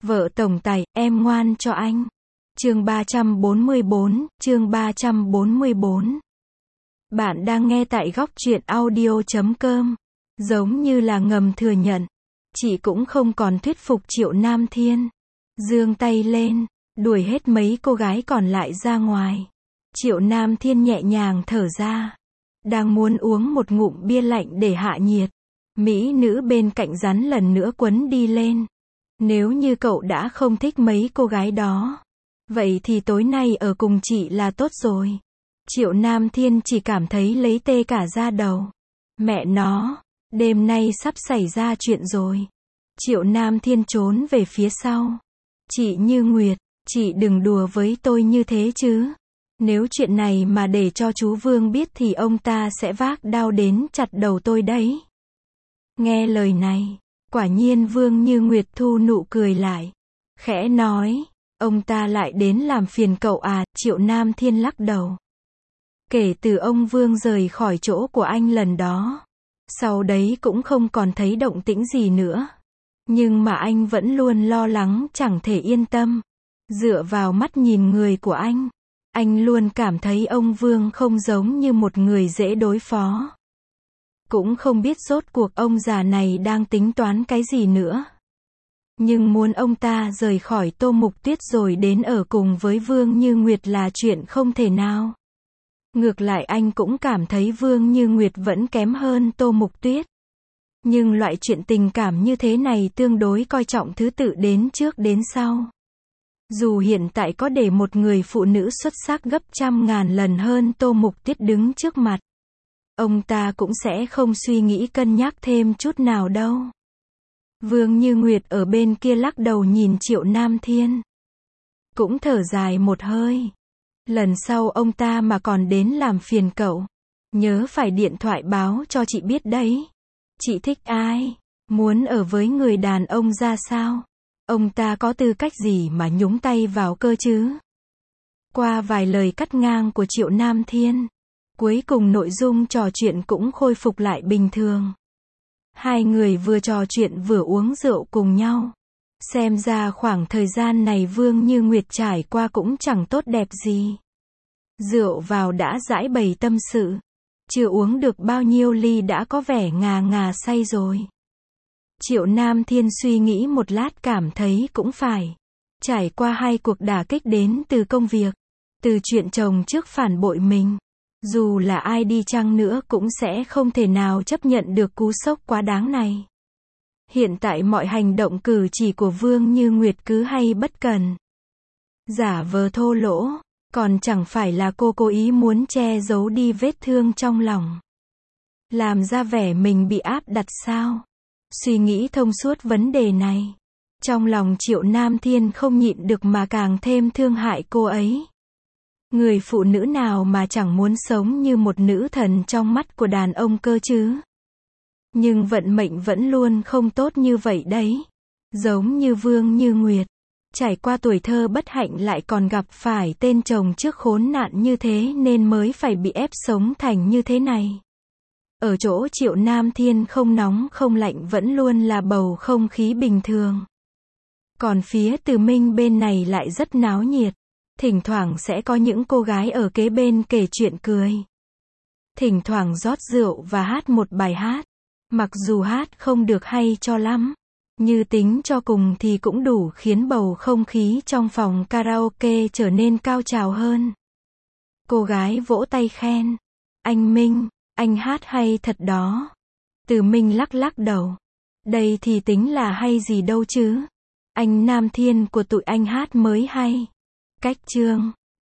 Vợ tổng tài, em ngoan cho anh. Chương 344. Bạn đang nghe tại góc truyện audio.com. Giống như là ngầm thừa nhận. Chị cũng không còn thuyết phục Triệu Nam Thiên. Giương tay lên, đuổi hết mấy cô gái còn lại ra ngoài. Triệu Nam Thiên nhẹ nhàng thở ra. Đang muốn uống một ngụm bia lạnh để hạ nhiệt. Mỹ nữ bên cạnh rắn lần nữa quấn đi lên. Nếu như cậu đã không thích mấy cô gái đó, vậy thì tối nay ở cùng chị là tốt rồi. Triệu Nam Thiên chỉ cảm thấy lấy tê cả da đầu. Mẹ nó, đêm nay sắp xảy ra chuyện rồi. Triệu Nam Thiên trốn về phía sau. Chị Như Nguyệt, chị đừng đùa với tôi như thế chứ. Nếu chuyện này mà để cho chú Vương biết thì ông ta sẽ vác đao đến chặt đầu tôi đấy. Nghe lời này, quả nhiên Vương Như Nguyệt thu nụ cười lại. Khẽ nói, ông ta lại đến làm phiền cậu à, Triệu Nam Thiên lắc đầu. Kể từ ông Vương rời khỏi chỗ của anh lần đó, sau đấy cũng không còn thấy động tĩnh gì nữa. Nhưng mà anh vẫn luôn lo lắng chẳng thể yên tâm. Dựa vào mắt nhìn người của anh luôn cảm thấy ông Vương không giống như một người dễ đối phó. Cũng không biết rốt cuộc ông già này đang tính toán cái gì nữa. Nhưng muốn ông ta rời khỏi Tô Mục Tuyết rồi đến ở cùng với Vương Như Nguyệt là chuyện không thể nào. Ngược lại anh cũng cảm thấy Vương Như Nguyệt vẫn kém hơn Tô Mục Tuyết. Nhưng loại chuyện tình cảm như thế này tương đối coi trọng thứ tự đến trước đến sau. Dù hiện tại có để một người phụ nữ xuất sắc gấp trăm ngàn lần hơn Tô Mục Tuyết đứng trước mặt, ông ta cũng sẽ không suy nghĩ cân nhắc thêm chút nào đâu. Vương Như Nguyệt ở bên kia lắc đầu nhìn Triệu Nam Thiên. Cũng thở dài một hơi. Lần sau ông ta mà còn đến làm phiền cậu, nhớ phải điện thoại báo cho chị biết đấy. Chị thích ai? Muốn ở với người đàn ông ra sao? Ông ta có tư cách gì mà nhúng tay vào cơ chứ? Qua vài lời cắt ngang của Triệu Nam Thiên, cuối cùng nội dung trò chuyện cũng khôi phục lại bình thường. Hai người vừa trò chuyện vừa uống rượu cùng nhau. Xem ra khoảng thời gian này Vương Như Nguyệt trải qua cũng chẳng tốt đẹp gì. Rượu vào đã giãi bày tâm sự. Chưa uống được bao nhiêu ly đã có vẻ ngà ngà say rồi. Triệu Nam Thiên suy nghĩ một lát cảm thấy cũng phải. Trải qua hai cuộc đả kích đến từ công việc, từ chuyện chồng trước phản bội mình. Dù là ai đi chăng nữa cũng sẽ không thể nào chấp nhận được cú sốc quá đáng này. Hiện tại mọi hành động cử chỉ của Vương Như Nguyệt cứ hay bất cần. Giả vờ thô lỗ, còn chẳng phải là cô cố ý muốn che giấu đi vết thương trong lòng. Làm ra vẻ mình bị áp đặt sao? Suy nghĩ thông suốt vấn đề này. Trong lòng Triệu Nam Thiên không nhịn được mà càng thêm thương hại cô ấy. Người phụ nữ nào mà chẳng muốn sống như một nữ thần trong mắt của đàn ông cơ chứ? Nhưng vận mệnh vẫn luôn không tốt như vậy đấy. Giống như Vương Như Nguyệt, trải qua tuổi thơ bất hạnh lại còn gặp phải tên chồng trước khốn nạn như thế nên mới phải bị ép sống thành như thế này. Ở chỗ Triệu Nam Thiên không nóng không lạnh vẫn luôn là bầu không khí bình thường. Còn phía Từ Minh bên này lại rất náo nhiệt. Thỉnh thoảng sẽ có những cô gái ở kế bên kể chuyện cười. Thỉnh thoảng rót rượu và hát một bài hát. Mặc dù hát không được hay cho lắm, như tính cho cùng thì cũng đủ khiến bầu không khí trong phòng karaoke trở nên cao trào hơn. Cô gái vỗ tay khen. Anh Minh, anh hát hay thật đó. Từ Minh lắc lắc đầu. Đây thì tính là hay gì đâu chứ. Anh Nam Thiên của tụi anh hát mới hay. Cách chương.